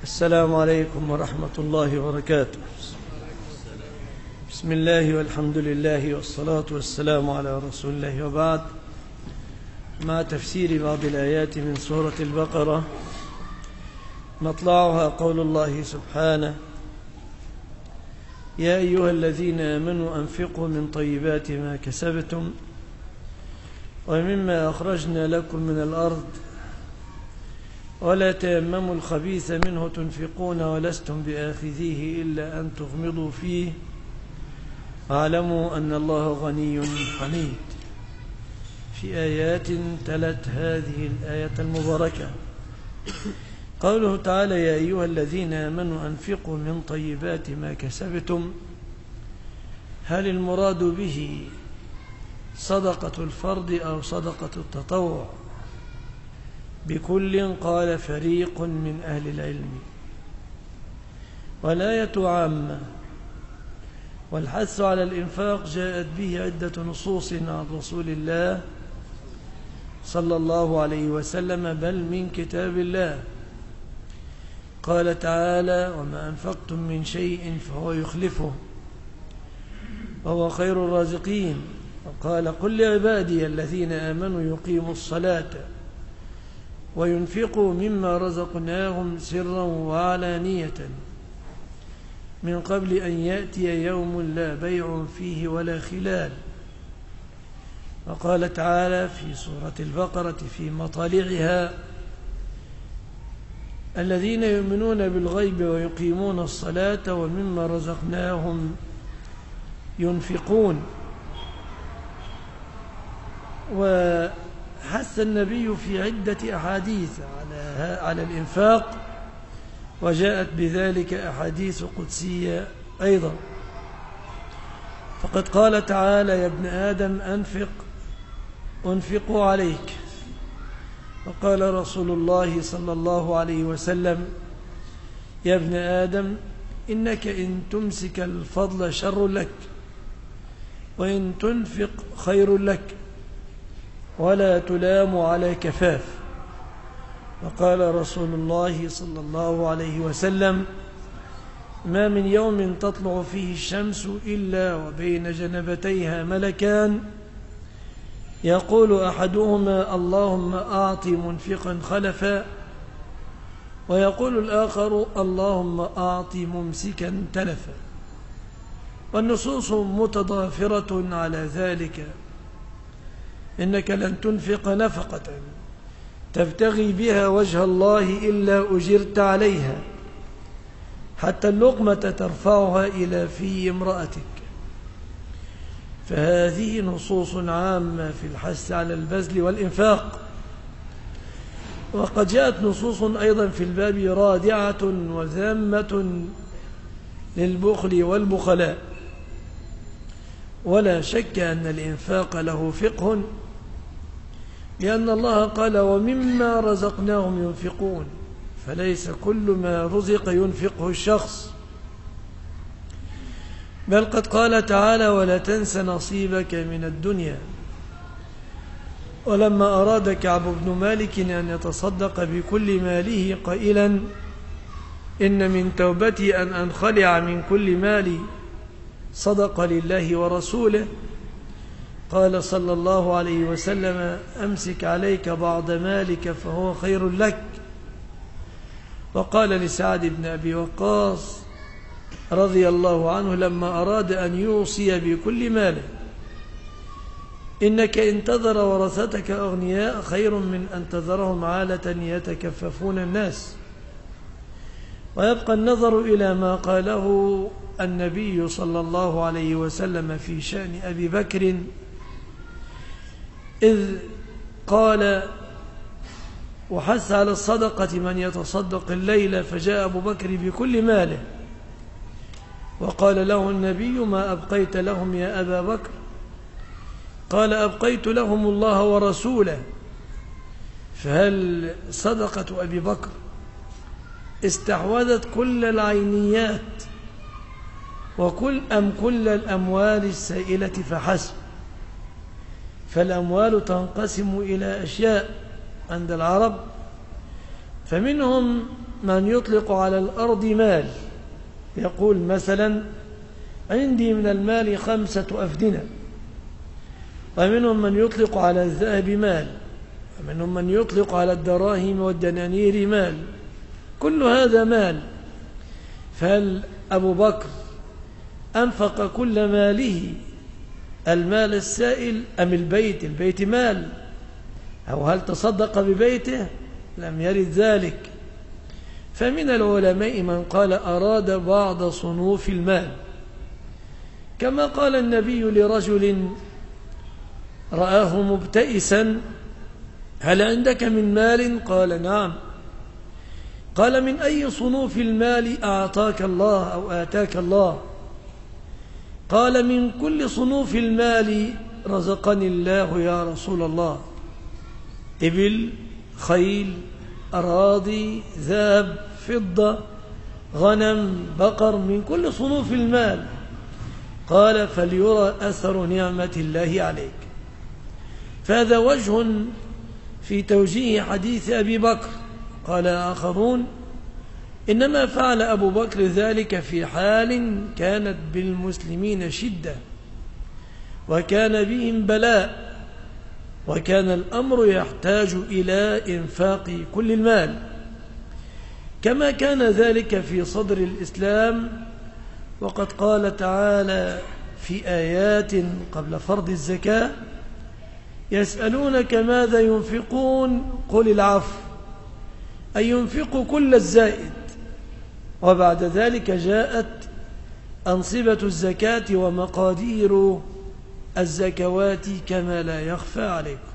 السلام عليكم ورحمة الله وبركاته. بسم الله والحمد لله والصلاة والسلام على رسول الله، وبعد. مع تفسير بعض الآيات من سورة البقرة، مطلعها قول الله سبحانه: يا أيها الذين آمنوا أنفقوا من طيبات ما كسبتم ومما أخرجنا لكم من الأرض ولا تيمموا الخبيث منه تنفقون ولستم بآخذيه إلا أن تغمضوا فيه واعلموا أن الله غني حميد. في آيات تلت هذه الآية المباركة قوله تعالى: يا أيها الذين آمنوا أنفقوا من طيبات ما كسبتم. هل المراد به صدقة الفرض أو صدقة التطوع؟ بكل قال فريق من أهل العلم، والآية عامة، والحث على الإنفاق جاءت به عدة نصوص عن رسول الله صلى الله عليه وسلم، بل من كتاب الله. قال تعالى: وما أنفقتم من شيء فهو يخلفه وهو خير الرازقين. وقال: قل لعبادي الذين آمنوا يقيموا الصلاة وينفقوا مما رزقناهم سرا وعلانية من قبل أن يأتي يوم لا بيع فيه ولا خلال. وقال تعالى في سورة البقرة في مطالعها: الذين يؤمنون بالغيب ويقيمون الصلاة ومما رزقناهم ينفقون. وحث النبي في عدة أحاديث على الإنفاق، وجاءت بذلك أحاديث قدسية أيضا. فقد قال تعالى: يا ابن آدم أنفق عليك. وقال رسول الله صلى الله عليه وسلم: يا ابن آدم إنك إن تمسك الفضل شر لك وإن تنفق خير لك ولا تلام على كفاف. وقال رسول الله صلى الله عليه وسلم: ما من يوم تطلع فيه الشمس إلا وبين جنبتيها ملكان يقول أحدهما: اللهم أعط منفقا خلفا، ويقول الآخر: اللهم أعط ممسكا تلفا. والنصوص متضافرة على ذلك. إنك لن تنفق نفقة تبتغي بها وجه الله إلا أجرت عليها، حتى اللقمة ترفعها إلى في امرأتك. فهذه نصوص عامة في الحث على البذل والإنفاق. وقد جاءت نصوص أيضا في الباب رادعة وذامة للبخل والبخلاء. ولا شك أن الإنفاق له فقه، لأن الله قال: ومما رزقناهم ينفقون. فليس كل ما رزق ينفقه الشخص، بل قد قال تعالى: ولا تنس نصيبك من الدنيا. ولما أراد كعب بن مالك أن يتصدق بكل ماله قائلا: إن من توبتي أن أنخلع من كل مالي صدق لله ورسوله، قال صلى الله عليه وسلم: أمسك عليك بعض مالك فهو خير لك. وقال لسعد بن أبي وقاص رضي الله عنه لما أراد أن يوصي بكل ماله: إنك إن تذر ورثتك أغنياء خير من أن تذرهم عالة يتكففون الناس. ويبقى النظر إلى ما قاله النبي صلى الله عليه وسلم في شأن أبي بكر، إذ قال وحث على الصدقة من يتصدق الليلة، فجاء أبو بكر بكل ماله وقال له النبي: ما أبقيت لهم يا أبا بكر؟ قال: أبقيت لهم الله ورسوله. فهل صدقة أبي بكر استحوذت كل العينيات كل الأموال السائلة فحسب؟ فالأموال تنقسم إلى أشياء عند العرب، فمنهم من يطلق على الأرض مال، يقول مثلا عندي من المال 5 أفدنة، ومنهم من يطلق على الذهب مال، ومنهم من يطلق على الدراهم والدنانير مال، كل هذا مال. فهل أبو بكر أنفق كل ماله المال السائل أم البيت؟ البيت مال. أو هل تصدق ببيته؟ لم يرد ذلك. فمن العلماء من قال أراد بعض صنوف المال، كما قال النبي لرجل رآه مبتئسا: هل عندك من مال؟ قال: نعم. قال: من أي صنوف المال أعطاك الله أو آتاك الله؟ قال: من كل صنوف المال رزقني الله يا رسول الله، إبل، خيل، أراضي، ذهب، فضة، غنم، بقر، من كل صنوف المال. قال: فليرى أثر نعمة الله عليك. فهذا وجه في توجيه حديث أبي بكر. قال آخرون: إنما فعل أبو بكر ذلك في حال كانت بالمسلمين شدة وكان بهم بلاء، وكان الأمر يحتاج إلى إنفاق كل المال، كما كان ذلك في صدر الإسلام. وقد قال تعالى في آيات قبل فرض الزكاة: يسألونك ماذا ينفقون قل العفو، أي ينفق كل الزائد. وبعد ذلك جاءت أنصبة الزكاة ومقادير الزكوات كما لا يخفى عليكم.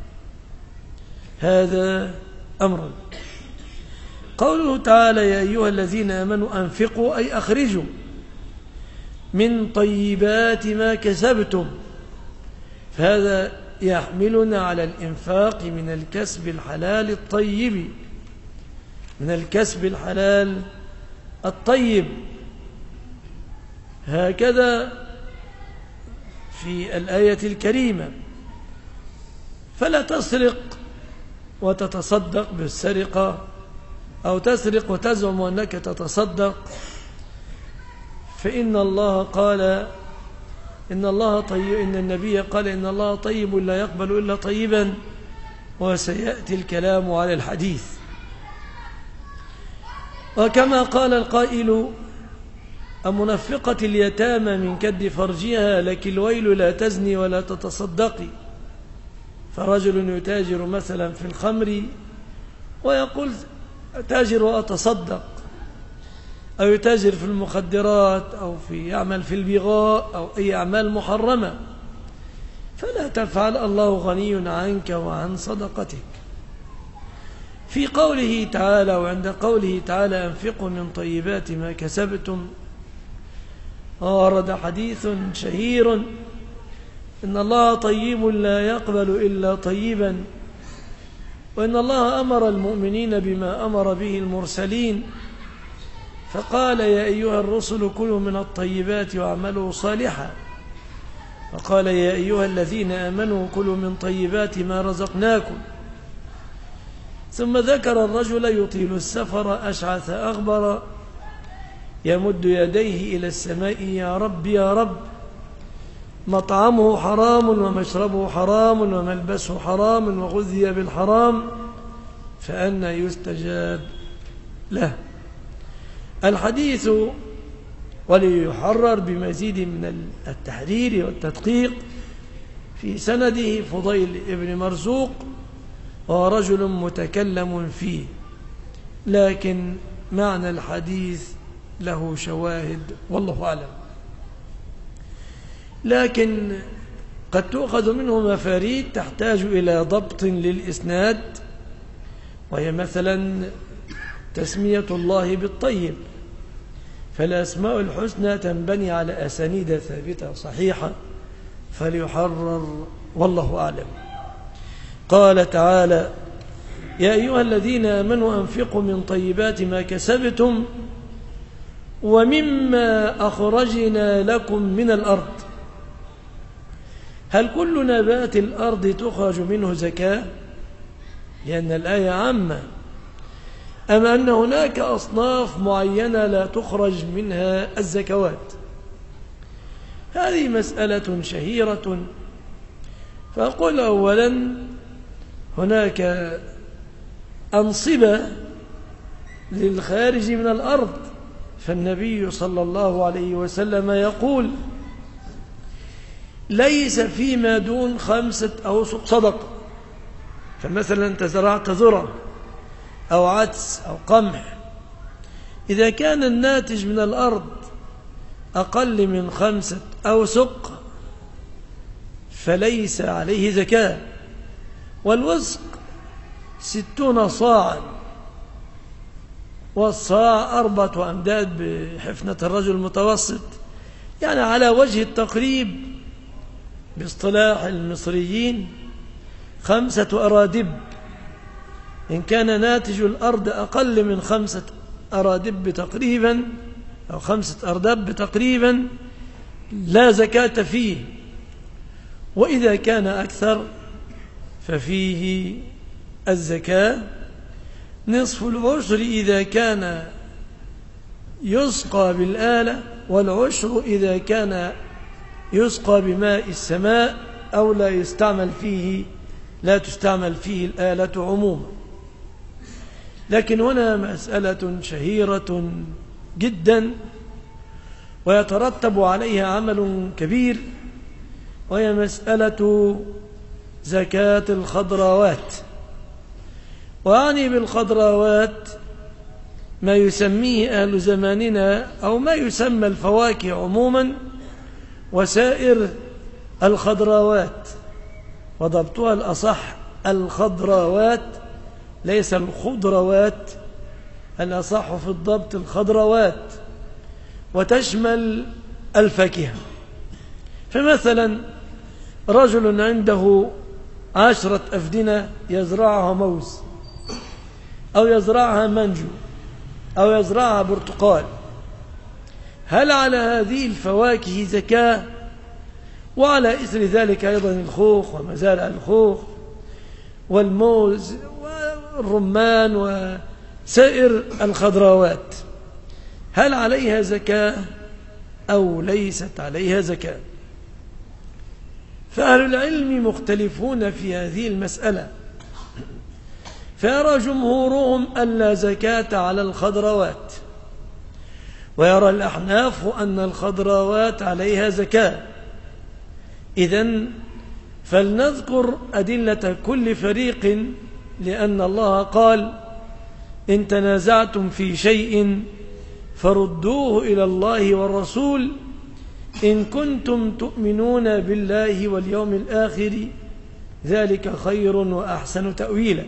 هذا أمر. قوله تعالى: يا أيها الذين آمنوا أنفقوا، أي أخرجوا من طيبات ما كسبتم. فهذا يحملنا على الإنفاق من الكسب الحلال الطيب، من الكسب الحلال الطيب. هكذا في الآية الكريمة: فلا تسرق وتتصدق بالسرقة، أو تسرق وتزعم أنك تتصدق، فإن الله قال إن النبي قال: إن الله طيب لا يقبل إلا طيبا. وسيأتي الكلام على الحديث. وكما قال القائل: أمنفقة اليتامى من كد فرجها لك الويل لا تزني ولا تتصدقي. فرجل يتاجر مثلا في الخمر ويقول: أتاجر وأتصدق، أو يتاجر في المخدرات، أو يعمل في البغاء، أو أي أعمال محرمة، فلا تفعل، الله غني عنك وعن صدقتك. في قوله تعالى وعند قوله تعالى: أنفقوا من طيبات ما كسبتم، ورد حديث شهير: إن الله طيب لا يقبل إلا طيبا، وإن الله أمر المؤمنين بما أمر به المرسلين، فقال: يا أيها الرسل كلوا من الطيبات واعملوا صالحا، وقال: يا أيها الذين آمنوا كلوا من طيبات ما رزقناكم. ثم ذكر الرجل يطيل السفر أشعث أغبر يمد يديه إلى السماء: يا رب يا رب، مطعمه حرام ومشربه حرام وملبسه حرام وغذي بالحرام، فأنى يستجاب له. الحديث وليحرر بمزيد من التحرير والتدقيق في سنده فضيل ابن مرزوق، ورجل متكلم فيه، لكن معنى الحديث له شواهد والله أعلم. لكن قد تؤخذ منه مفاريد تحتاج إلى ضبط للإسناد، وهي مثلا تسمية الله بالطيب، فالأسماء الحسنى تنبني على أسانيد ثابتة صحيحة، فليحرر والله أعلم. قال تعالى: يا أيها الذين آمنوا أنفقوا من طيبات ما كسبتم ومما أخرجنا لكم من الأرض. هل كل نبات الأرض تخرج منه زكاة؟ لأن الآية عامة. أم أن هناك أصناف معينة لا تخرج منها الزكوات؟ هذه مسألة شهيرة. فأقول أولا هناك أنصبة للخارج من الأرض، فالنبي صلى الله عليه وسلم يقول ليس فيما دون 5 أوسق صدقة. فمثلا أنت زرعت ذرة أو عدس أو قمح، إذا كان الناتج من الأرض أقل من 5 أوسق فليس عليه زكاة. والوسق 60 صاعا، والصاع 4 أمداد بحفنة الرجل المتوسط، يعني على وجه التقريب باصطلاح المصريين 5 أرادب. إن كان ناتج الأرض أقل من 5 أرادب تقريبا أو 5 أرداب تقريبا لا زكاة فيه، وإذا كان أكثر ففيه الزكاة. نصف العشر إذا كان يسقى بالآلة، والعشر إذا كان يسقى بماء السماء أو لا تستعمل فيه الآلة عموما. لكن هنا مسألة شهيرة جدا ويترتب عليها عمل كبير، وهي مسألة زكاة الخضروات. وأعني بالخضروات ما يسميه أهل زماننا أو ما يسمى الفواكه عموما وسائر الخضروات، وضبطها الأصح الخضروات ليس الخضروات، الأصح في الضبط الخضروات، وتشمل الفاكهة. فمثلا رجل عنده 10 أفدنة يزرعها موز أو يزرعها منجو أو يزرعها برتقال، هل على هذه الفواكه زكاة؟ وعلى إثر ذلك أيضا الخوخ ومزارع الخوخ والموز والرمان وسائر الخضروات، هل عليها زكاة أو ليست عليها زكاة؟ فأهل العلم مختلفون في هذه المسألة، فيرى جمهورهم أن لا زكاة على الخضروات، ويرى الأحناف أن الخضروات عليها زكاة. إذن فلنذكر أدلة كل فريق، لأن الله قال إن تنازعتم في شيء فردوه إلى الله والرسول إن كنتم تؤمنون بالله واليوم الآخر ذلك خير وأحسن تأويلا.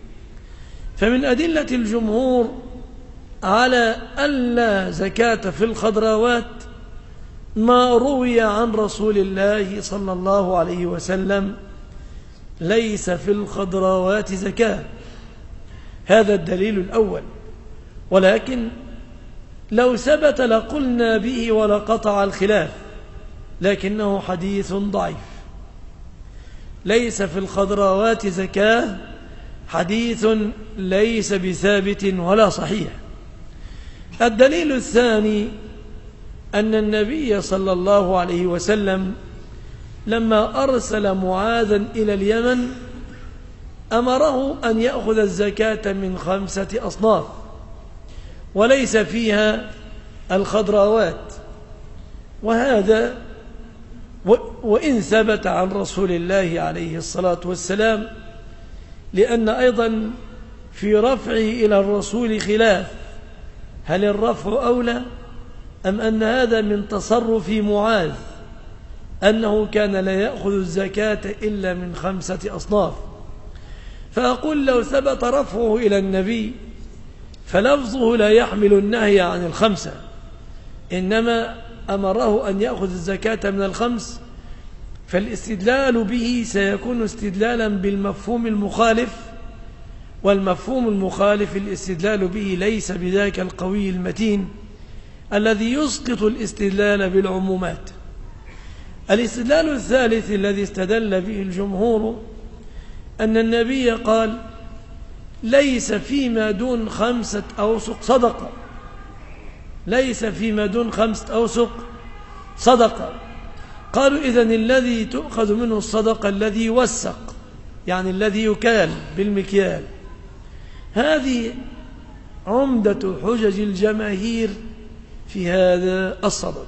فمن أدلة الجمهور على ألا زكاة في الخضروات ما روي عن رسول الله صلى الله عليه وسلم ليس في الخضروات زكاة، هذا الدليل الأول. ولكن لو ثبت لقلنا به ولقطع الخلاف، لكنه حديث ضعيف. ليس في الخضروات زكاة حديث ليس بثابت ولا صحيح. الدليل الثاني أن النبي صلى الله عليه وسلم لما أرسل معاذا إلى اليمن أمره أن يأخذ الزكاة من 5 أصناف وليس فيها الخضروات، وهذا وإن ثبت عن رسول الله عليه الصلاة والسلام، لأن أيضا في رفعه إلى الرسول خلاف، هل الرفع أولى أم أن هذا من تصرف معاذ أنه كان لا يأخذ الزكاة إلا من 5 أصناف؟ فأقول لو ثبت رفعه إلى النبي فلفظه لا يحمل النهي عن 5، إنما أمره أن يأخذ الزكاة من 5، فالاستدلال به سيكون استدلالا بالمفهوم المخالف، والمفهوم المخالف الاستدلال به ليس بذاك القوي المتين الذي يسقط الاستدلال بالعمومات. الاستدلال الثالث الذي استدل به الجمهور أن النبي قال ليس فيما دون 5 أوسق صدقة، ليس فيما دون 5 أوسق صدقة. قالوا إذن الذي تؤخذ منه الصدقة الذي يوسق، يعني الذي يكال بالمكيال. هذه عمدة حجج الجماهير في هذا الصدد.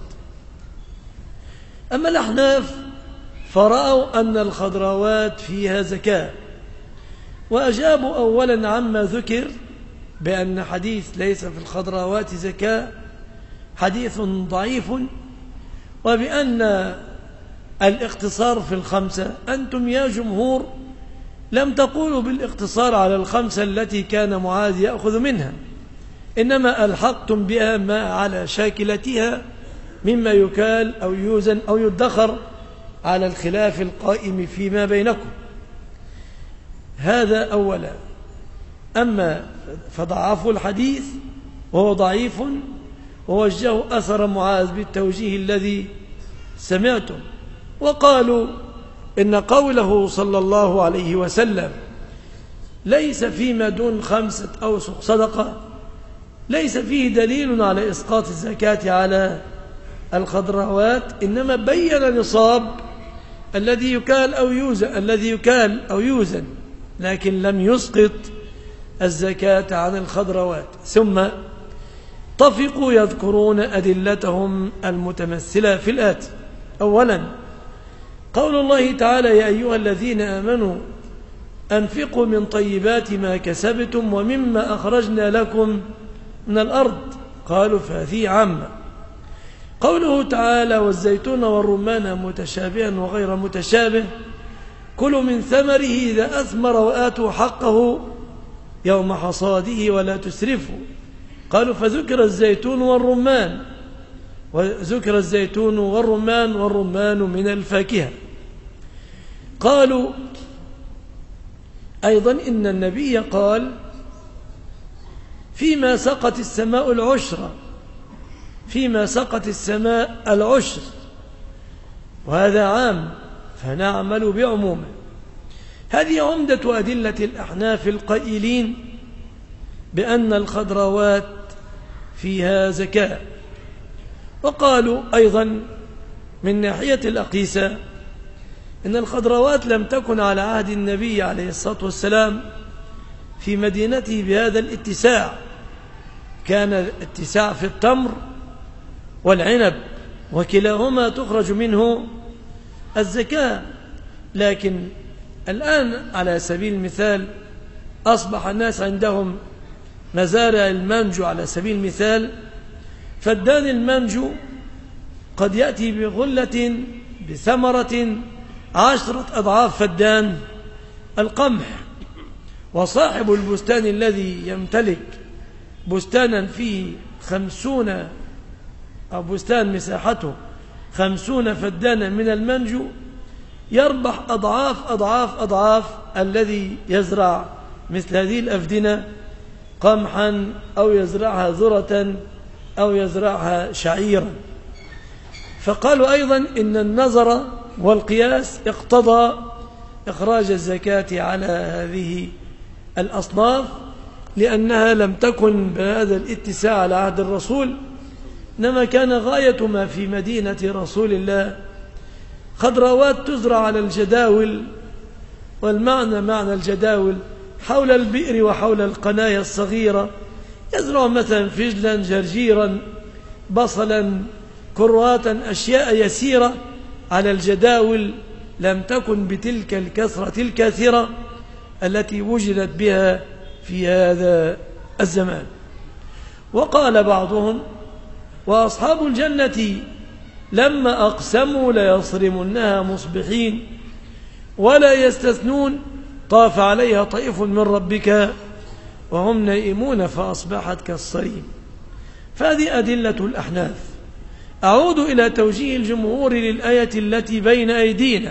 أما الأحناف فرأوا أن الخضروات فيها زكاة، وأجابوا أولا عما ذكر بأن حديث ليس في الخضروات زكاة حديث ضعيف، وبأن الاقتصار في الخمسة، أنتم يا جمهور لم تقولوا بالاقتصار على الخمسة التي كان معاذ يأخذ منها، إنما ألحقتم بها ما على شاكلتها مما يكال أو يوزن أو يدخر على الخلاف القائم فيما بينكم. هذا أولا. أما فضعفوا الحديث وهو ضعيف، ووجهوا أثر معاذ بالتوجيه الذي سمعتم، وقالوا إن قوله صلى الله عليه وسلم ليس فيما دون 5 أوسق صدقة ليس فيه دليل على إسقاط الزكاة على الخضروات، إنما بين نصاب الذي يكال أو يوزن، لكن لم يسقط الزكاة عن الخضروات. ثم طفقوا يذكرون أدلتهم المتمثلة في الآتي. أولا قول الله تعالى: يا أيها الذين آمنوا أنفقوا من طيبات ما كسبتم ومما أخرجنا لكم من الأرض. قالوا فهذه عامة. قوله تعالى: والزيتون والرمان متشابها وغير متشابه كلوا من ثمره إذا أثمر وآتوا حقه يوم حصاده ولا تسرفوا. قالوا فذكر الزيتون والرمان، وذكر الزيتون والرمان من الفاكهة. قالوا أيضا إن النبي قال: فيما سقت السماء العشر، فيما سقت السماء العشر، وهذا عام فنعمل بعمومه. هذه عمدة أدلة الأحناف القائلين بأن الخضروات فيها زكاة. وقالوا أيضا من ناحية الأقيسة إن الخضروات لم تكن على عهد النبي عليه الصلاة والسلام في مدينته بهذا الاتساع، كان الاتساع في التمر والعنب، وكلاهما تخرج منه الزكاة. لكن الآن على سبيل المثال أصبح الناس عندهم مزارع المانجو على سبيل المثال، فدان المانجو قد يأتي بغلة بثمرة 10 أضعاف فدان القمح. وصاحب البستان الذي يمتلك بستانا فيه 50 أو بستان مساحته 50 فدانا من المانجو يربح أضعاف أضعاف أضعاف الذي يزرع مثل هذه الأفدنة قمحا أو يزرعها ذرة أو يزرعها شعيرا. فقالوا أيضا إن النظر والقياس اقتضى إخراج الزكاة على هذه الأصناف، لأنها لم تكن بهذا الاتساع على عهد الرسول، إنما كان غاية ما في مدينة رسول الله خضروات تزرع على الجداول. والمعنى معنى الجداول حول البئر وحول القنايا الصغيرة، يزرع مثلا فجلا، جرجيرا، بصلا، كرواتا، أشياء يسيرة على الجداول لم تكن بتلك الكثرة الكاثرة التي وجدت بها في هذا الزمان. وقال بعضهم: وأصحاب الجنة لما أقسموا ليصرمنها مصبحين ولا يستثنون طاف عليها طائف من ربك وهم نائمون فأصبحت كالصريم. فهذه أدلة الأحناف. أعود إلى توجيه الجمهور للآية التي بين أيدينا،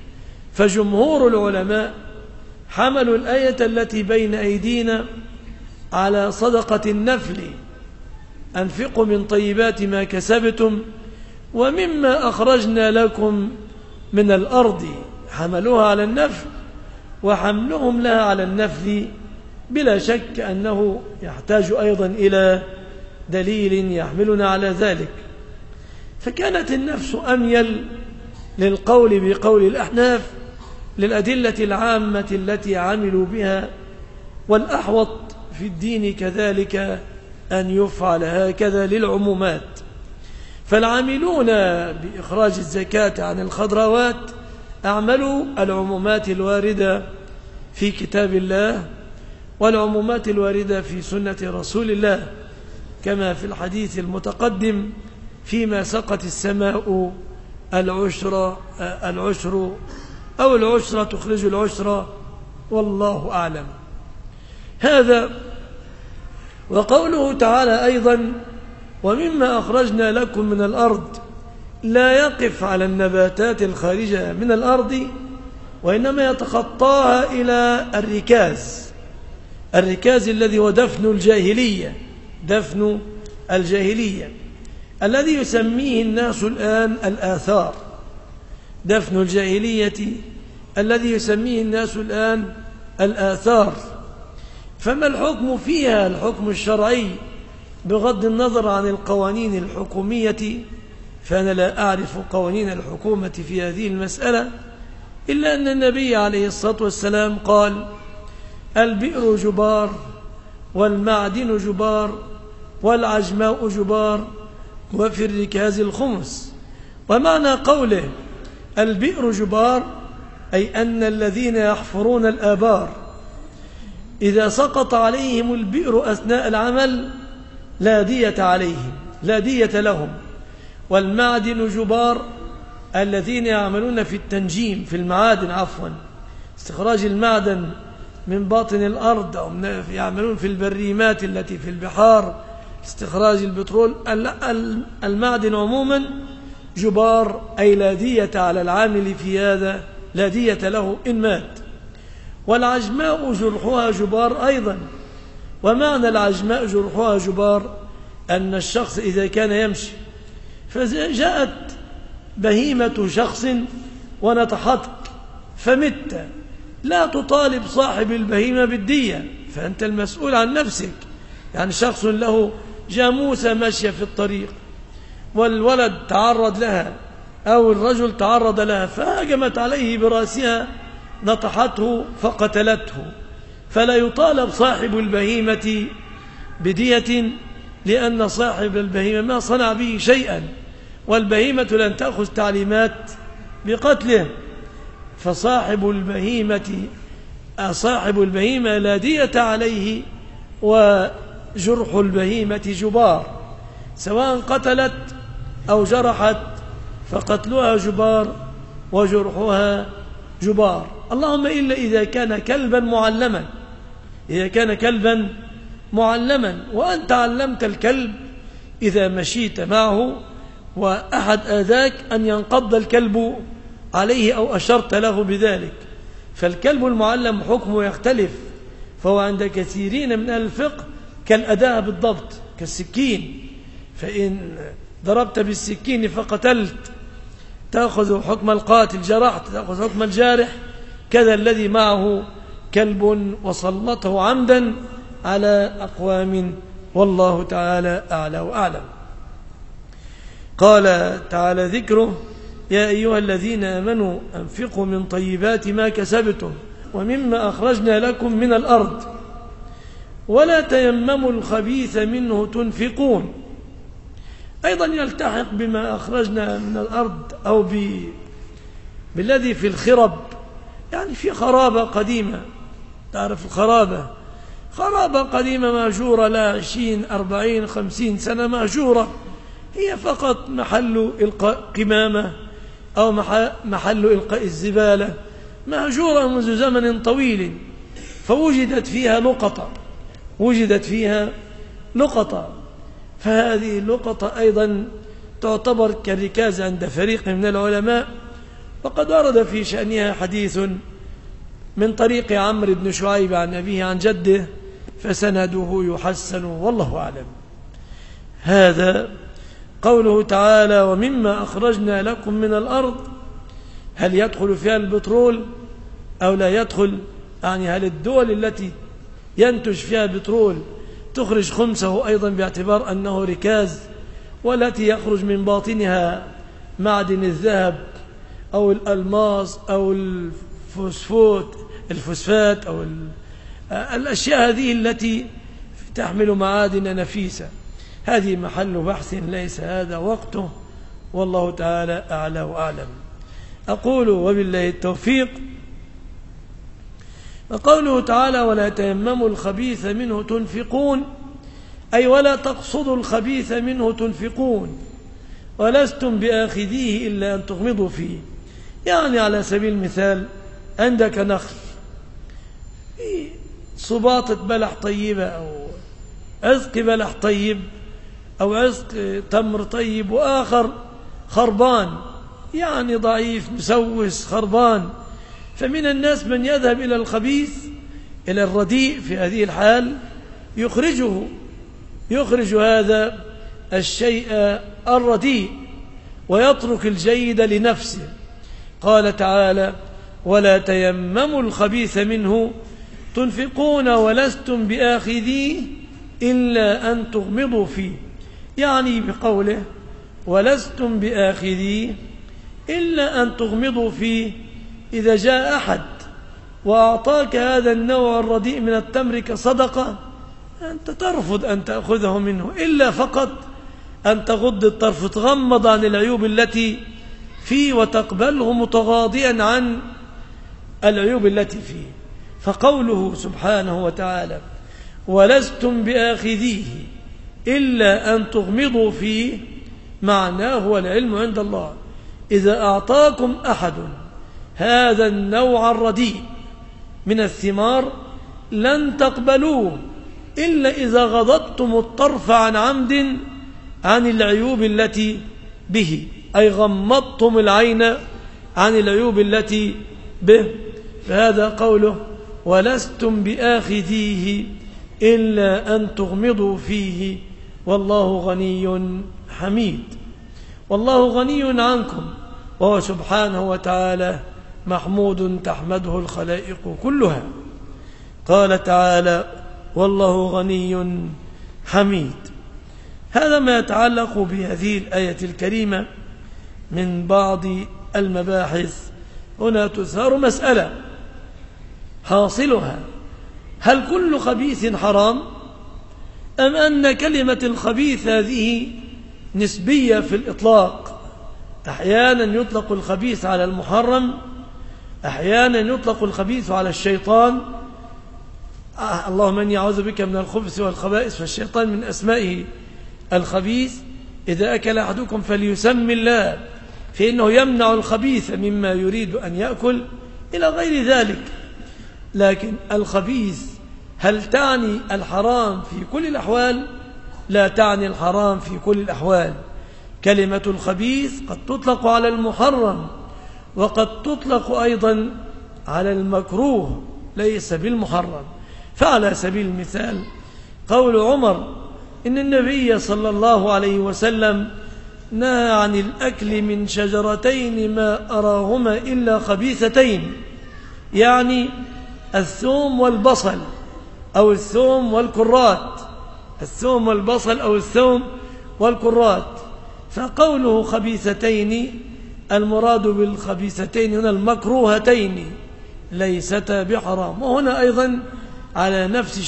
فجمهور العلماء حملوا الآية التي بين أيدينا على صدقة النفل: أنفقوا من طيبات ما كسبتم ومما أخرجنا لكم من الأرض. حملوها على النفل، وحملهم لها على النفل بلا شك أنه يحتاج أيضا إلى دليل يحملنا على ذلك. فكانت النفس أميل للقول بقول الأحناف للأدلة العامة التي عملوا بها، والأحوط في الدين كذلك أن يفعل هكذا للعمومات. فالعاملون بإخراج الزكاة عن الخضروات أعملوا العمومات الواردة في كتاب الله والعمومات الواردة في سنة رسول الله، كما في الحديث المتقدم فيما سقت السماء العشر أو العشرة تخرج العشرة، والله أعلم. هذا. وقوله تعالى أيضا ومما أخرجنا لكم من الأرض لا يقف على النباتات الخارجة من الأرض، وإنما يتخطاها إلى الركاز الذي هو دفن الجاهلية الذي يسميه الناس الآن الآثار. دفن الجاهلية الذي يسميه الناس الآن الآثار. فما الحكم فيها؟ الحكم الشرعي بغض النظر عن القوانين الحكومية، فأنا لا أعرف قوانين الحكومة في هذه المسألة، إلا أن النبي عليه الصلاة والسلام قال البئر جبار والمعدن جبار والعجماء جبار وفي الركاز الخمس. ومعنى قوله البئر جبار أي أن الذين يحفرون الآبار إذا سقط عليهم البئر أثناء العمل لا دية لهم. والمعدن جبار الذين يعملون في التنجيم في المعادن استخراج المعدن من باطن الأرض، أو يعملون في البريمات التي في البحار استخراج البترول. المعدن عموما جبار أي لا دية على العامل في هذا، لا دية له إن مات. والعجماء جرحها جبار أيضا. ومعنى العجماء جرحها جبار أن الشخص إذا كان يمشي فجاءت بهيمة شخص ونطحتك فمت، لا تطالب صاحب البهيمة بالدية، فأنت المسؤول عن نفسك. يعني شخص له جاموسة ماشية في الطريق والولد تعرض لها أو الرجل تعرض لها فهجمت عليه برأسها نطحته فقتلته، فلا يطالب صاحب البهيمة بدية، لأن صاحب البهيمة ما صنع به شيئا، والبهيمة لن تأخذ تعليمات بقتله. فصاحب البهيمة لا دية عليه، وجرح البهيمة جبار، سواء قتلت أو جرحت فقتلها جبار وجرحها جبار. اللهم إلا إذا كان كلبا معلما، وأنت علمت الكلب إذا مشيت معه وأحد آذاك أن ينقض الكلب عليه أو أشرت له بذلك، فالكلب المعلم حكمه يختلف، فهو عند كثيرين من أهل الفقه كالأداة بالضبط، كالسكين، فإن ضربت بالسكين فقتلت تأخذ حكم القاتل، جرحت تأخذ حكم الجارح، كذا الذي معه كلب وسلطه عمدا على أقوام، والله تعالى أعلى وأعلم. قال تعالى ذكره يا أيها الذين آمنوا أنفقوا من طيبات ما كسبتم ومما أخرجنا لكم من الأرض ولا تيمموا الخبيث منه تنفقون. أيضا يلتحق بما أخرجنا من الأرض أو بالذي في الخرب، يعني في خرابة قديمة، تعرف الخرابة، خرابة قديمة مهجورة لها 20 40 50 سنة مهجورة، هي فقط محل إلقاء قمامة أو محل إلقاء الزبالة، مهجورة منذ زمن طويل، فوجدت فيها لقطة، فهذه اللقطة أيضا تعتبر كالركاز عند فريق من العلماء، وقد ورد في شأنها حديث من طريق عمرو بن شعيب عن أبيه عن جده فسنده يحسن، والله أعلم. هذا قوله تعالى ومما أخرجنا لكم من الأرض، هل يدخل فيها البترول أو لا يدخل؟ يعني هل الدول التي ينتج فيها بترول تخرج خمسه أيضا باعتبار أنه ركاز، والتي يخرج من باطنها معدن الذهب أو الألماس أو الفوسفات أو الأشياء هذه التي تحمل معادن نفيسة. هذه محل بحث ليس هذا وقته، والله تعالى أعلى وأعلم. أقول وبالله التوفيق. وقوله تعالى ولا تيمموا الخبيث منه تنفقون، أي ولا تقصدوا الخبيث منه تنفقون ولستم بآخذيه إلا أن تغمضوا فيه. يعني على سبيل المثال عندك نخل صباطة بلح طيبة أو عزق بلح طيب أو عزق تمر طيب، وآخر خربان يعني ضعيف مسوس خربان. فمن الناس من يذهب إلى الخبيث إلى الرديء في هذه الحال يخرج هذا الشيء الرديء ويترك الجيد لنفسه. قال تعالى ولا تيمموا الخبيث منه تنفقون ولستم بآخذيه إلا أن تغمضوا فيه، يعني بقوله ولستم بآخذيه إلا أن تغمضوا فيه. إذا جاء أحد وأعطاك هذا النوع الرديء من التمر كصدقة، أنت ترفض أن تأخذه منه إلا فقط أن تغض الطرف، تغمض عن العيوب التي فيه وتقبله متغاضيا عن العيوب التي فيه. فقوله سبحانه وتعالى ولستم بآخذيه إلا أن تغمضوا فيه معناه والعلم عند الله. إذا أعطاكم أحد هذا النوع الرديء من الثمار لن تقبلوه إلا إذا غضضتم الطرف عن عمد عن العيوب التي به، أي غمضتم العين عن العيوب التي به. فهذا قوله ولستم بآخذيه إلا أن تغمضوا فيه والله غني حميد. والله غني عنكم وهو سبحانه وتعالى محمود تحمده الخلائق كلها. قال تعالى والله غني حميد. هذا ما يتعلق بهذه الآية الكريمة من بعض المباحث. هنا تثار مسألة حاصلها هل كل خبيث حرام، أم أن كلمة الخبيث هذه نسبية في الإطلاق؟ أحيانا يطلق الخبيث على المحرم، أحيانا يطلق الخبيث على الشيطان. اللهم إني أعوذ بك من الخبث والخبائث، فالشيطان من أسمائه الخبيث. إذا أكل أحدكم فليسمي الله فإنه يمنع الخبيث مما يريد أن يأكل إلى غير ذلك. لكن الخبيث هل تعني الحرام في كل الأحوال؟ لا تعني الحرام في كل الأحوال. كلمة الخبيث قد تطلق على المحرم وقد تطلق أيضا على المكروه ليس بالمحرم. فعلى سبيل المثال قول عمر إن النبي صلى الله عليه وسلم نهى عن الأكل من شجرتين ما أراهما إلا خبيثتين، يعني الثوم والبصل أو الثوم والكرات، الثوم والبصل أو الثوم والكرات. فقوله خبيثتين المراد بالخبيثتين هنا المكروهتين ليستا بحرام. وهنا أيضا على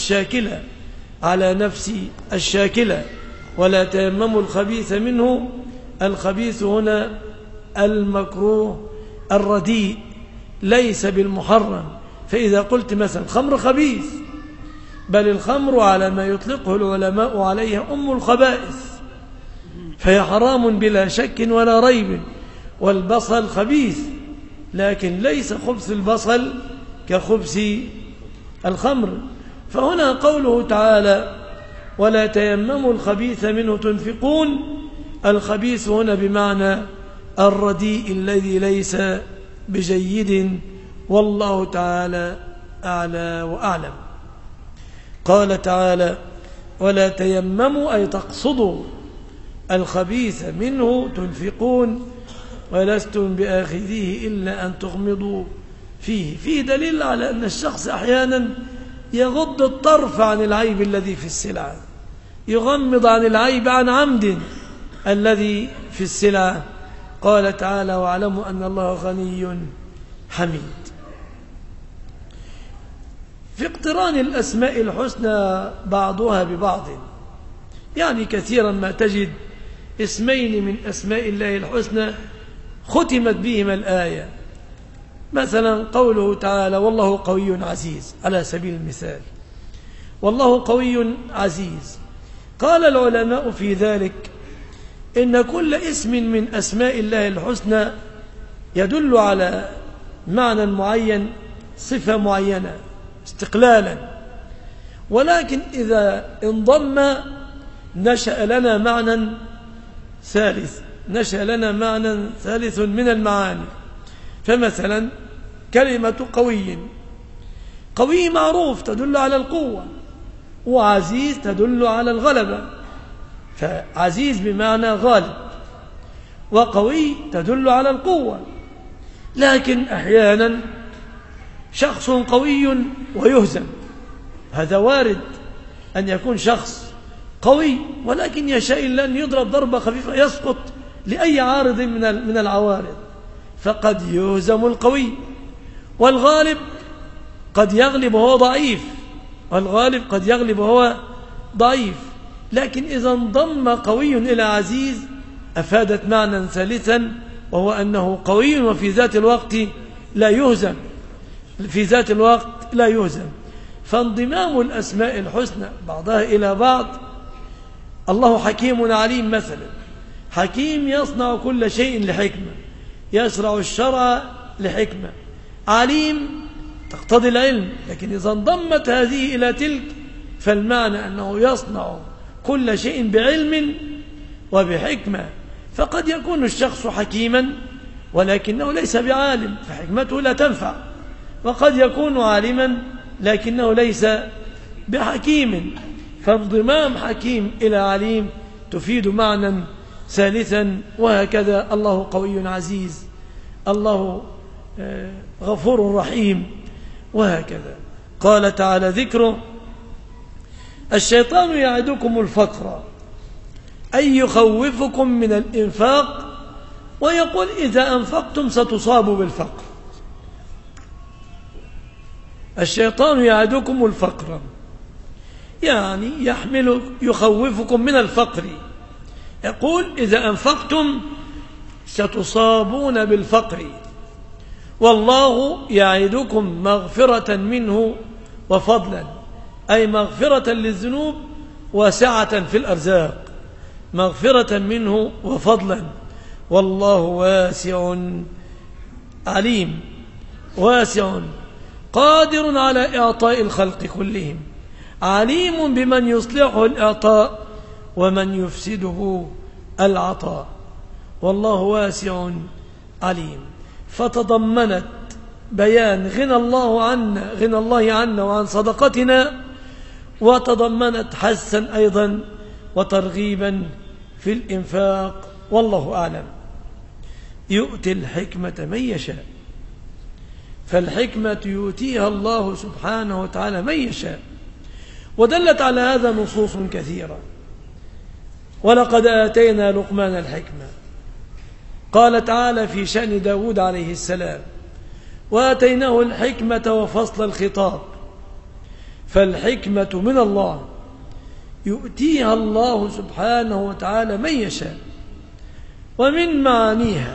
نفس الشاكلة ولا تيمموا الخبيث منه. الخبيث هنا المكروه الرديء ليس بالمحرم. فإذا قلت مثلا خمر خبيث، بل الخمر على ما يطلقه العلماء عليها أم الخبائث، فهي حرام بلا شك ولا ريب. والبصل خبيث لكن ليس خبث البصل كخبث الخمر. فهنا قوله تعالى ولا تيمموا الخبيث منه تنفقون، الخبيث هنا بمعنى الرديء الذي ليس بجيد، والله تعالى أعلى وأعلم. قال تعالى ولا تيمموا أي تقصدوا الخبيث منه تنفقون ولستم بآخذيه إلا أن تغمضوا فيه. فيه دليل على أن الشخص أحيانا يغض الطرف عن العيب الذي في السلعة، يغمض عن العيب عن عمد الذي في السلعة. قال تعالى: واعلموا أن الله غني حميد. في اقتران الأسماء الحسنى بعضها ببعض، يعني كثيرا ما تجد اسمين من أسماء الله الحسنى ختمت بهما الآية، مثلا قوله تعالى: والله قوي عزيز، على سبيل المثال، والله قوي عزيز. قال العلماء في ذلك إن كل اسم من أسماء الله الحسنى يدل على معنى معين، صفة معينة استقلالا، ولكن إذا انضم نشأ لنا معنى ثالث من المعاني. فمثلا كلمة قوي معروف تدل على القوة، وعزيز تدل على الغلبة، فعزيز بمعنى غالب، وقوي تدل على القوة. لكن أحيانا شخص قوي ويهزم، هذا وارد أن يكون شخص قوي ولكن يشاء الله أن يضرب ضربة خفيفة يسقط لأي عارض من العوارض، فقد يهزم القوي. والغالب قد يغلب وهو ضعيف، لكن إذا انضم قوي إلى عزيز أفادت معنى ثالثا، وهو أنه قوي وفي ذات الوقت لا يهزم. فانضمام الأسماء الحسنى بعضها إلى بعض. الله حكيم عليم مثلا، حكيم يصنع كل شيء لحكمة، يشرع الشرع لحكمة. عليم تقتضي العلم، لكن إذا انضمت هذه إلى تلك فالمعنى أنه يصنع كل شيء بعلم وبحكمة. فقد يكون الشخص حكيما ولكنه ليس بعالم فحكمته لا تنفع، وقد يكون عالما لكنه ليس بحكيم، فانضمام حكيم إلى عليم تفيد معنى ثالثا. وهكذا الله قوي عزيز، الله غفور رحيم، وهكذا. قال تعالى ذكره: الشيطان يعدكم الفقر أي يخوفكم من الإنفاق ويقول إذا أنفقتم ستصابوا بالفقر. الشيطان يعدكم الفقر يعني يخوفكم من الفقر، يقول إذا أنفقتم ستصابون بالفقر، والله يعدكم مغفرة منه وفضلا، أي مغفرة للذنوب وسعة في الأرزاق، مغفرة منه وفضلا، والله واسع عليم، واسع قادر على إعطاء الخلق كلهم، عليم بمن يصلحه الإعطاء ومن يفسده العطاء، والله واسع عليم. فتضمنت بيان غنى الله عنا وعن صدقتنا، وتضمنت حثا أيضا وترغيبا في الإنفاق. والله أعلم. يؤتي الحكمة من يشاء، فالحكمة يؤتيها الله سبحانه وتعالى من يشاء، ودلت على هذا نصوص كثيرة. ولقد آتينا لقمان الحكمة، قال تعالى في شأن داود عليه السلام: وآتيناه الحكمة وفصل الخطاب. فالحكمة من الله يؤتيها الله سبحانه وتعالى من يشاء. ومن معانيها،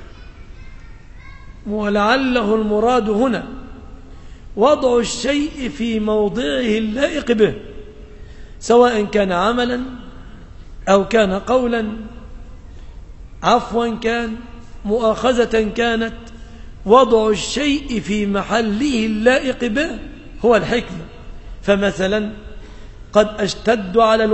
ولعله المراد هنا، وضع الشيء في موضعه اللائق به، سواء كان عملا أو كان قولا، عفوا كان، مؤاخذة كانت، وضع الشيء في محله اللائق به هو الحكمة. فمثلا قد أشتد على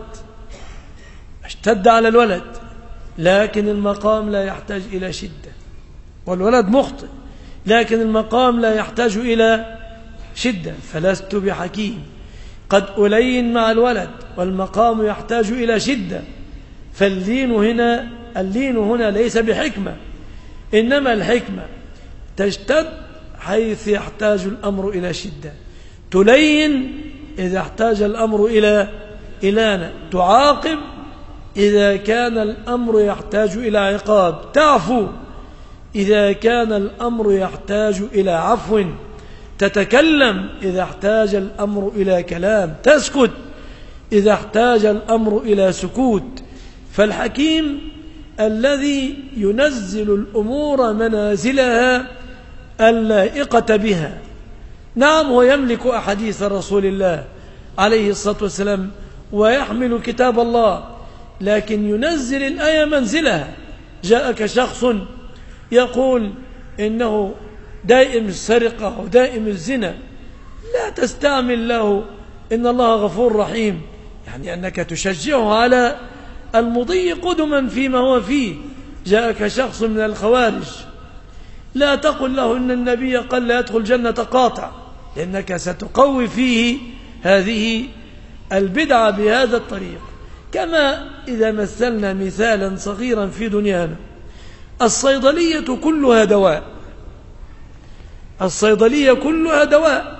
الولد لكن المقام لا يحتاج إلى شدة، والولد مخطئ لكن المقام لا يحتاج إلى شدة، فلست بحكيم. قد ألين مع الولد والمقام يحتاج إلى شدة، فاللين هنا ليس بحكمة، إنما الحكمة تشتد حيث يحتاج الأمر إلى شدة، تلين إذا احتاج الأمر إلى إلانة، تعاقب إذا كان الأمر يحتاج إلى عقاب، تعفو إذا كان الأمر يحتاج إلى عفو، تتكلم إذا احتاج الأمر إلى كلام، تسكت إذا احتاج الأمر إلى سكوت. فالحكيم الذي ينزل الأمور منازلها اللائقة بها. نعم، هو يملك أحاديث رسول الله عليه الصلاة والسلام ويحمل كتاب الله، لكن ينزل الآية منزلها. جاءك شخص يقول إنه دائم السرقة ودائم الزنا، لا تستعمل له إن الله غفور رحيم، يعني أنك تشجعه على المضي قدما فيما هو فيه. جاءك شخص من الخوارج، لا تقل له إن النبي قال لا يدخل جنة قاطع، لأنك ستقوي فيه هذه البدعة بهذا الطريق. كما إذا مثلنا مثالا صغيرا في دنيانا، الصيدلية كلها دواء، الصيدلية كلها دواء،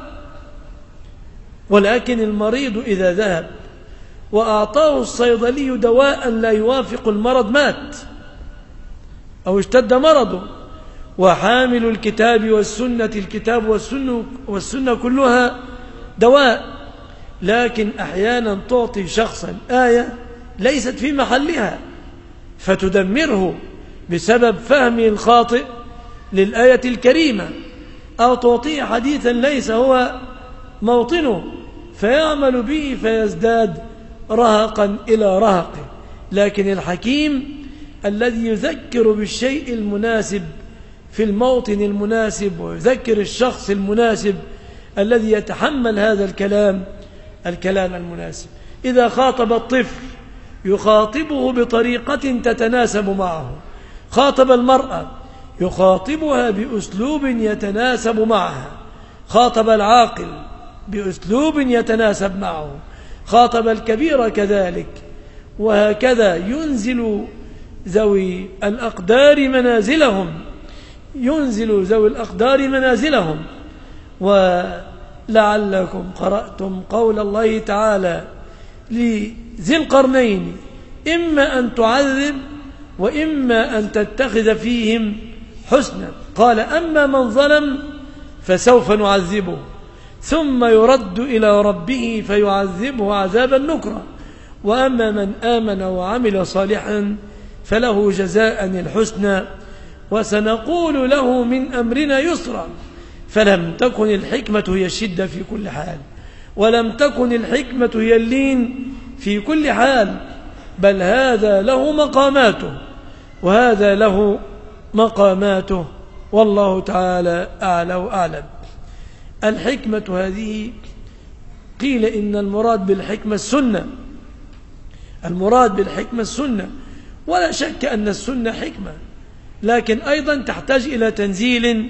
ولكن المريض إذا ذهب وأعطاه الصيدلي دواء لا يوافق المرض مات أو اشتد مرضه. وحامل الكتاب والسنة، الكتاب والسنة كلها دواء، لكن أحيانا تعطي شخصا آية ليست في محلها فتدمره بسبب فهمه الخاطئ للآية الكريمة، أو تعطيه حديثا ليس هو موطنه فيعمل به فيزداد رهقا إلى رهقه. لكن الحكيم الذي يذكر بالشيء المناسب في الموطن المناسب، ويذكر الشخص المناسب الذي يتحمل هذا الكلام المناسب. إذا خاطب الطفل يخاطبه بطريقة تتناسب معه، خاطب المرأة يخاطبها بأسلوب يتناسب معها، خاطب العاقل بأسلوب يتناسب معه، خاطب الكبير كذلك، وهكذا ينزل ذوي الأقدار منازلهم، ينزل ذوي الأقدار منازلهم. ولعلكم قرأتم قول الله تعالى لذي القرنين: إما أن تعذب وإما أن تتخذ فيهم حسنا. قال: أما من ظلم فسوف نعذبه ثم يرد إلى ربه فيعذبه عذابا نكرا، وأما من آمن وعمل صالحا فله جزاء الحسنى وسنقول له من أمرنا يسرا. فلم تكن الحكمة هي الشدة في كل حال، ولم تكن الحكمة هي اللين في كل حال، بل هذا له مقاماته وهذا له مقاماته، والله تعالى أعلى وأعلم. الحكمة هذه قيل إن المراد بالحكمة السنة، المراد بالحكمة السنة، ولا شك أن السنة حكمة، لكن أيضا تحتاج إلى تنزيل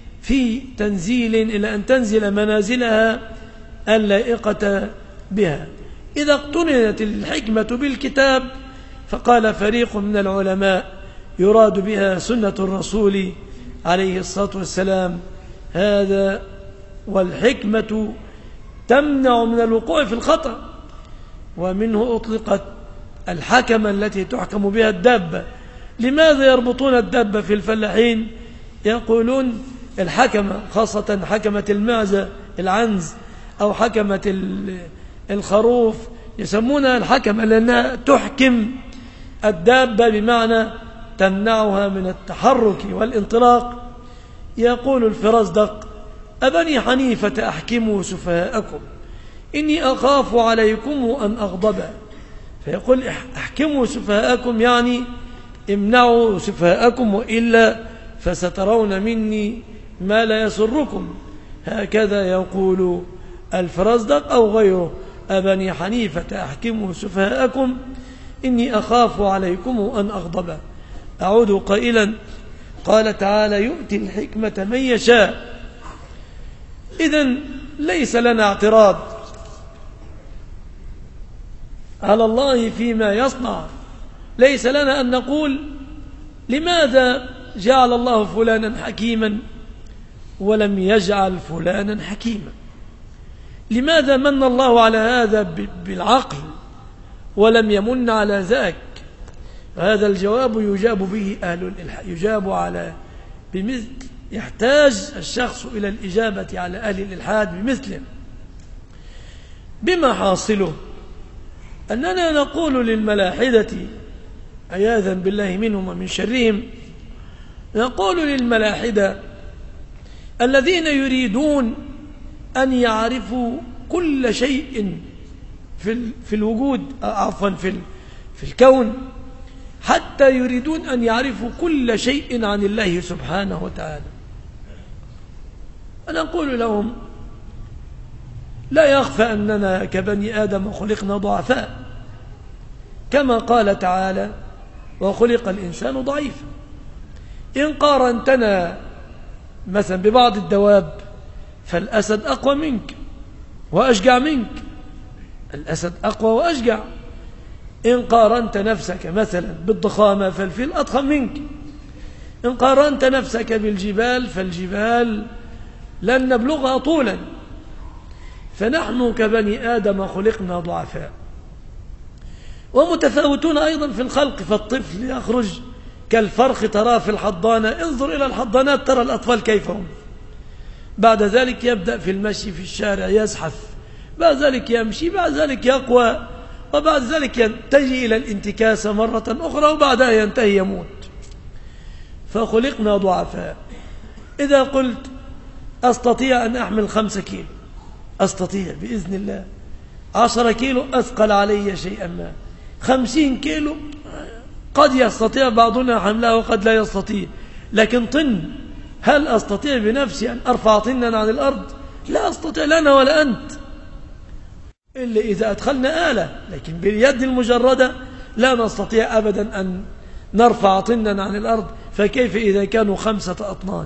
إلى أن تنزل منازلها اللائقة بها. إذا اقترنت الحكمة بالكتاب فقال فريق من العلماء يراد بها سنة الرسول عليه الصلاة والسلام هذا، والحكمة تمنع من الوقوع في الخطأ. ومنه أطلقت الحكمة التي تحكم بها الدابة. لماذا يربطون الدابة في الفلاحين؟ يقولون الحكمة، خاصة حكمة المعزة العنز أو حكمة الخروف، يسمونها الحكمة لأنها تحكم الدابة بمعنى تمنعها من التحرك والانطلاق. يقول الفرزدق: أبني حنيفة أحكموا سفهاءكم إني أخاف عليكم أن أغضب. فيقول أحكموا سفهاءكم يعني امنعوا سفهاءكم، وإلا فسترون مني ما لا يسركم. هكذا يقول الفرزدق أو غيره: أبني حنيفة أحكموا سفهاءكم إني أخاف عليكم أن أغضب. أعود قائلا: قال تعالى: يؤتي الحكمة من يشاء. إذن ليس لنا اعتراض على الله فيما يصنع، ليس لنا أن نقول لماذا جعل الله فلانا حكيما ولم يجعل فلانا حكيما. لماذا من الله على هذا بالعقل ولم يمن على ذاك؟ هذا الجواب يجاب به أهل الإلحاد، يجاب على بمثل، يحتاج الشخص إلى الإجابة على أهل الإلحاد بمثله. بما حاصله أننا نقول للملاحدة عياذا بالله منهم ومن شرهم، نقول للملاحدة الذين يريدون أن يعرفوا كل شيء في الوجود، عفوا في الكون، حتى يريدون أن يعرفوا كل شيء عن الله سبحانه وتعالى. أنا أقول لهم لا يخفى أننا كبني آدم خلقنا ضعفاء، كما قال تعالى وخلق الإنسان ضعيفا. إن قارنتنا مثلا ببعض الدواب فالأسد أقوى منك وأشجع منك، الأسد أقوى وأشجع. إن قارنت نفسك مثلا بالضخامة فالفيل أضخم منك. إن قارنت نفسك بالجبال فالجبال لن نبلغها طولا. فنحن كبني آدم خلقنا ضعفاء ومتفاوتون أيضا في الخلق. فالطفل يخرج كالفرخ تراه في الحضانة، انظر إلى الحضانات ترى الأطفال كيف هم. بعد ذلك يبدأ في المشي في الشارع يزحف، بعد ذلك يمشي، بعد ذلك يقوى، وبعد ذلك ينتهي إلى الانتكاسة مرة أخرى، وبعدها ينتهي يموت. فخلقنا ضعفاء. إذا قلت أستطيع أن أحمل 5 كيلو، أستطيع بإذن الله. 10 كيلو أثقل علي شيئا ما. 50 كيلو قد يستطيع بعضنا حملها وقد لا يستطيع. لكن طن، هل أستطيع بنفسي أن أرفع طنا عن الأرض؟ لا أستطيع، لا أنا ولا أنت، إلا إذا أدخلنا آلة. لكن باليد المجردة لا نستطيع أبدا أن نرفع طنا عن الأرض، فكيف إذا كانوا 5 أطنان؟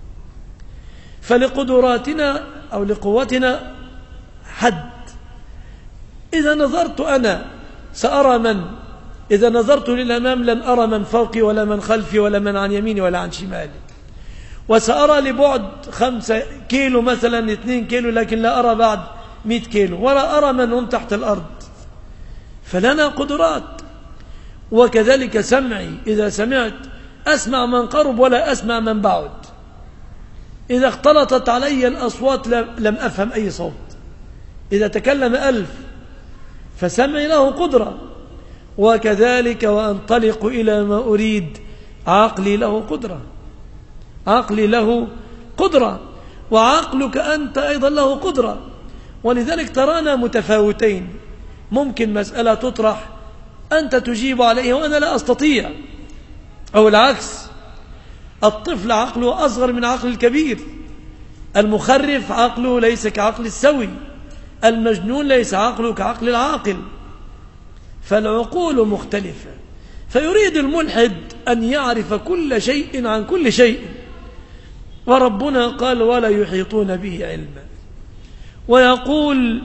فلقدراتنا أو لقوتنا حد. إذا نظرت أنا سأرى من، إذا نظرت للأمام لن أرى من فوقي ولا من خلفي ولا من عن يميني ولا عن شمالي. وسأرى لبعد 5 كيلو مثلا 2 كيلو، لكن لا أرى بعد 100 كيلو، ولا أرى من هم تحت الأرض. فلنا قدرات. وكذلك سمعي، إذا سمعت أسمع من قرب ولا أسمع من بعد. إذا اختلطت علي الأصوات لم أفهم أي صوت. إذا تكلم 1000 فسمعي له قدرة. وكذلك وأنطلق إلى ما أريد عقلي له قدرة، عقلي له قدرة، وعقلك أنت أيضا له قدرة. ولذلك ترانا متفاوتين. ممكن مسألة تطرح أنت تجيب عليها وأنا لا أستطيع، أو العكس. الطفل عقله أصغر من عقل الكبير، المخرف عقله ليس كعقل السوي، المجنون ليس عقله كعقل العاقل. فالعقول مختلفة. فيريد الملحد أن يعرف كل شيء عن كل شيء، وربنا قال ولا يحيطون به علما. ويقول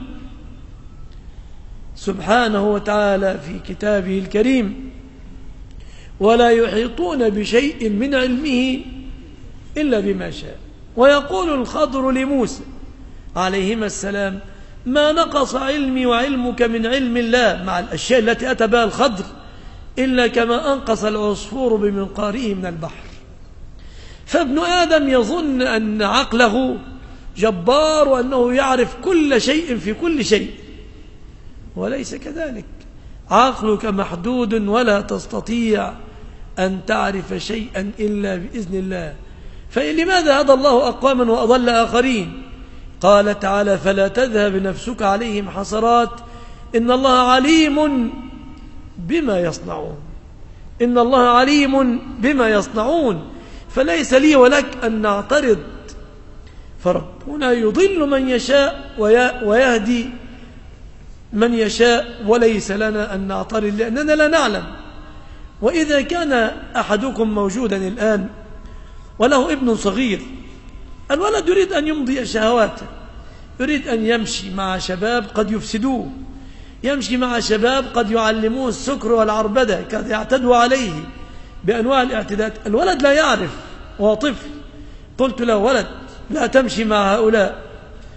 سبحانه وتعالى في كتابه الكريم ولا يحيطون بشيء من علمه إلا بما شاء. ويقول الخضر لموسى عليهما السلام ما نقص علمي وعلمك من علم الله، مع الأشياء التي أتى بها الخضر، إلا كما أنقص العصفور بمنقاره من البحر. فابن آدم يظن أن عقله جبار وأنه يعرف كل شيء في كل شيء، وليس كذلك. عقلك محدود ولا تستطيع أن تعرف شيئا إلا بإذن الله. فلماذا هدى الله أقواما وأضل آخرين؟ قال تعالى فلا تذهب نفسك عليهم حسرات إن الله عليم بما يصنعون. إن الله عليم بما يصنعون. فليس لي ولك أن نعترض، فربنا يضل من يشاء ويهدي من يشاء، وليس لنا أن نعترض لأننا لا نعلم. وإذا كان أحدكم موجودا الآن وله ابن صغير، الولد يريد أن يمضي شهواته، يريد أن يمشي مع شباب قد يفسدوه، يمشي مع شباب قد يعلموه السكر والعربدة، قد يعتدوا عليه بأنواع الاعتداءات. الولد لا يعرف، هو طفل. قلت له ولد لا تمشي مع هؤلاء،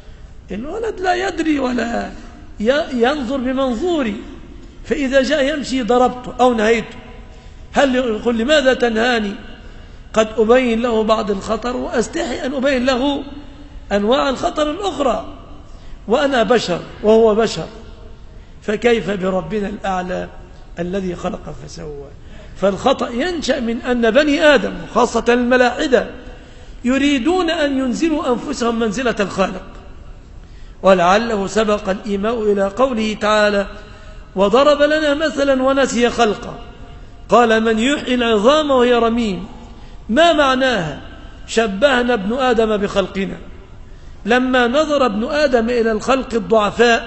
الولد لا يدري ولا ينظر بمنظوري، فإذا جاء يمشي ضربته أو نهيته. هل يقول لماذا تنهاني؟ قد أبين له بعض الخطر وأستحي أن أبين له أنواع الخطر الأخرى، وأنا بشر وهو بشر، فكيف بربنا الأعلى الذي خلق فسوى؟ فالخطأ ينشأ من أن بني آدم وخاصة الملاحدة يريدون أن ينزلوا أنفسهم منزلة الخالق، ولعله سبق الإيماء إلى قوله تعالى: وضرب لنا مثلا ونسي خلقه قال من يحيي العظام وهي رميم. ما معناها؟ شبهنا ابن آدم بخلقنا. لما نظر ابن آدم إلى الخلق الضعفاء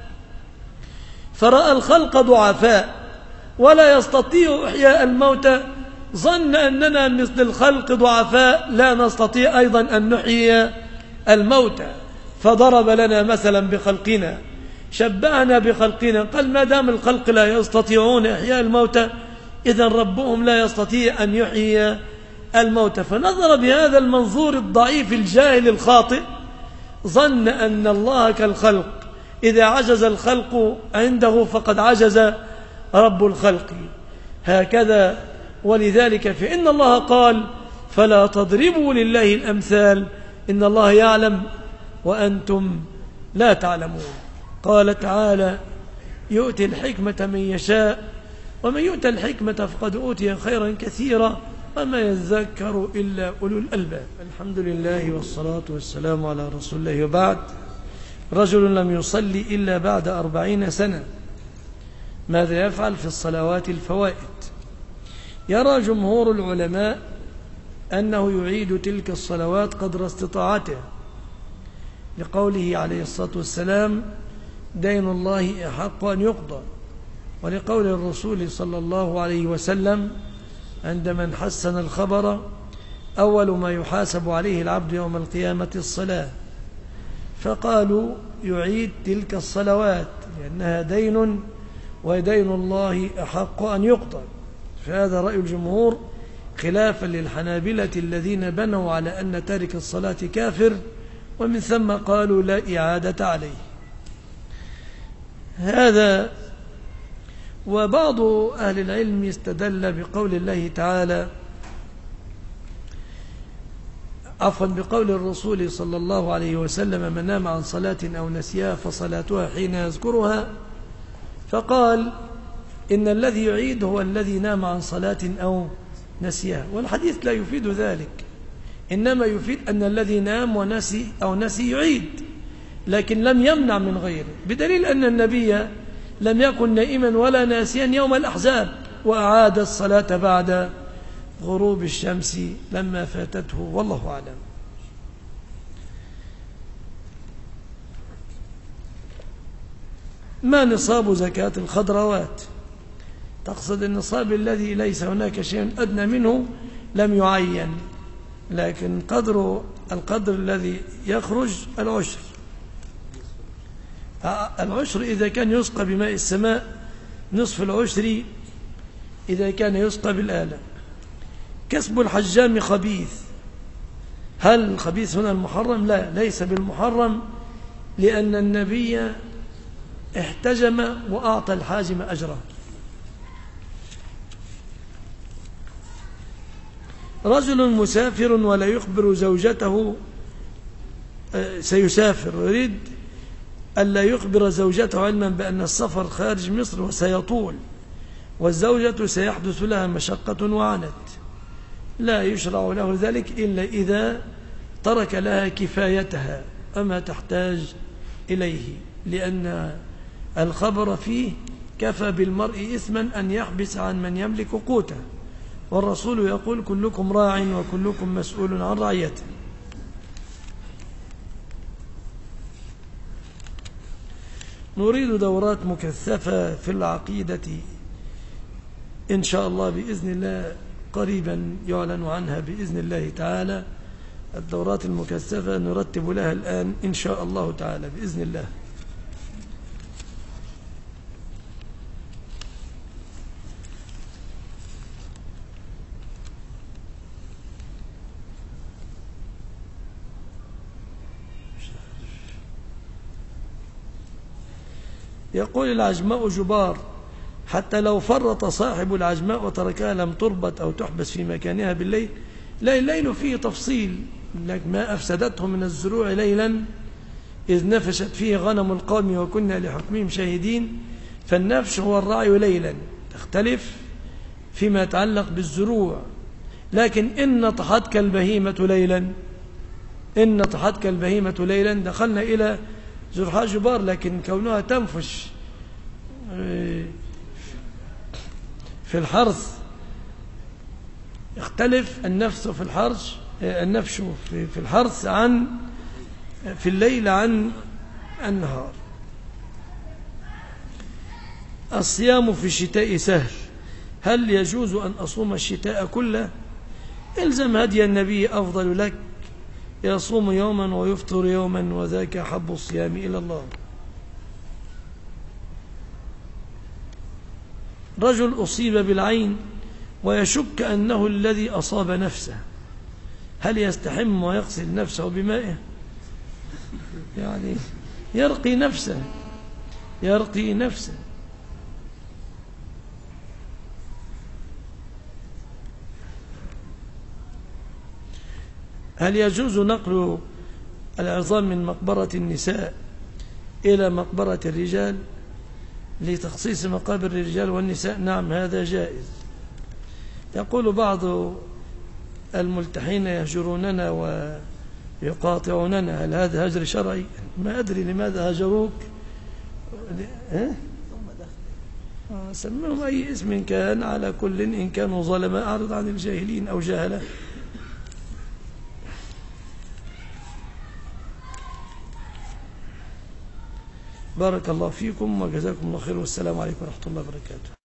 فرأى الخلق ضعفاء ولا يستطيع إحياء الموتى، ظن أننا مثل الخلق ضعفاء لا نستطيع أيضا أن نحيي الموتى، فضرب لنا مثلا بخلقنا، شبهنا بخلقنا. قال ما دام الخلق لا يستطيعون إحياء الموتى إذن ربهم لا يستطيع أن يحيي الموتى. فنظر بهذا المنظور الضعيف الجاهل الخاطئ، ظن أن الله كالخلق، إذا عجز الخلق عنده فقد عجز رب الخلق. هكذا، ولذلك فإن الله قال: فلا تضربوا لله الأمثال إن الله يعلم وأنتم لا تعلمون. قال تعالى: يؤتي الحكمة من يشاء ومن يؤتى الحكمة فقد أوتي خيرا كثيرا وما يذكر إلا أولو الألباب. الحمد لله والصلاة والسلام على رسول الله. وبعد، رجل لم يصلي إلا بعد 40 سنة، ماذا يفعل في الصلوات الفوائد؟ يرى جمهور العلماء أنه يعيد تلك الصلوات قدر استطاعته، لقوله عليه الصلاة والسلام: دين الله أحق أن يقضى، ولقول الرسول صلى الله عليه وسلم عند من حسن الخبر: أول ما يحاسب عليه العبد يوم القيامة الصلاة. فقالوا يعيد تلك الصلوات لأنها دين، ودين الله أحق أن يقضى. فهذا رأي الجمهور خلافا للحنابلة الذين بنوا على أن تارك الصلاة كافر، ومن ثم قالوا لا إعادة عليه. هذا. وبعض أهل العلم استدل بقول الله تعالى، عفوا بقول الرسول صلى الله عليه وسلم: من نام عن صلاة أو نسيها فصلاتها حين يذكرها. فقال إن الذي يعيد هو الذي نام عن صلاة أو نسيها، والحديث لا يفيد ذلك، إنما يفيد أن الذي نام ونسي أو نسي يعيد، لكن لم يمنع من غيره، بدليل أن النبي لم يكن نائما ولا ناسيا يوم الأحزاب، وأعاد الصلاة بعد غروب الشمس لما فاتته، والله أعلم. ما نصاب زكاة الخضروات؟ تقصد النصاب الذي ليس هناك شيء أدنى منه لم يعين، لكن القدر الذي يخرج العشر. العشر إذا كان يسقى بماء السماء، نصف العشر إذا كان يسقى بالآلة. كسب الحجام خبيث، هل الخبيث هنا المحرم؟ لا، ليس بالمحرم، لأن النبي احتجم وأعطى الحاجم أجره. رجل مسافر ولا يخبر زوجته سيسافر، ويريد ألا يخبر زوجته علما بأن السفر خارج مصر وسيطول، والزوجة سيحدث لها مشقة وعنت. لا يشرع له ذلك إلا إذا ترك لها كفايتها أما تحتاج إليه، لأن الخبر فيه كفى بالمرء إثما أن يحبس عن من يملك قوته، والرسول يقول: كلكم راع وكلكم مسؤول عن رعيته. نريد دورات مكثفة في العقيدة إن شاء الله بإذن الله، قريبا يعلن عنها بإذن الله تعالى. الدورات المكثفة نرتب لها الآن إن شاء الله تعالى بإذن الله. يقول العجماء جبار، حتى لو فرط صاحب العجماء وتركها لم تربط أو تحبس في مكانها بالليل. لا، الليل فيه تفصيل، ما أفسدته من الزروع ليلا إذ نفشت فيه غنم القوم وكنا لحكمهم شاهدين، فالنفش هو الرعي ليلا، تختلف فيما يتعلق بالزروع. لكن إن نطحتك البهيمة ليلا، إن نطحتك البهيمة ليلا دخلنا إلى زرعها جبار، لكن كونها تنفش في الحرث يختلف النفس في الحرث، النفش في الحرث عن في الليل عن النهار. الصيام في الشتاء سهل، هل يجوز أن أصوم الشتاء كله؟ إلزم هدي النبي أفضل لك، يصوم يوما ويفطر يوما وذاك أحب الصيام إلى الله. رجل أصيب بالعين ويشك أنه الذي أصاب نفسه، هل يستحم ويغسل نفسه بمائه؟ يعني يرقي نفسه، يرقي نفسه. هل يجوز نقل العظام من مقبرة النساء إلى مقبرة الرجال لتخصيص مقابر الرجال والنساء؟ نعم، هذا جائز. يقول بعض الملتحين يهجروننا ويقاطعوننا، هل هذا هجر شرعي؟ ما أدري لماذا هجروك، سمهم أي اسم كان، على كل إن كانوا ظلما أعرض عن الجاهلين أو جهلة. بارك الله فيكم وجزاكم الله خير، والسلام عليكم ورحمة الله وبركاته.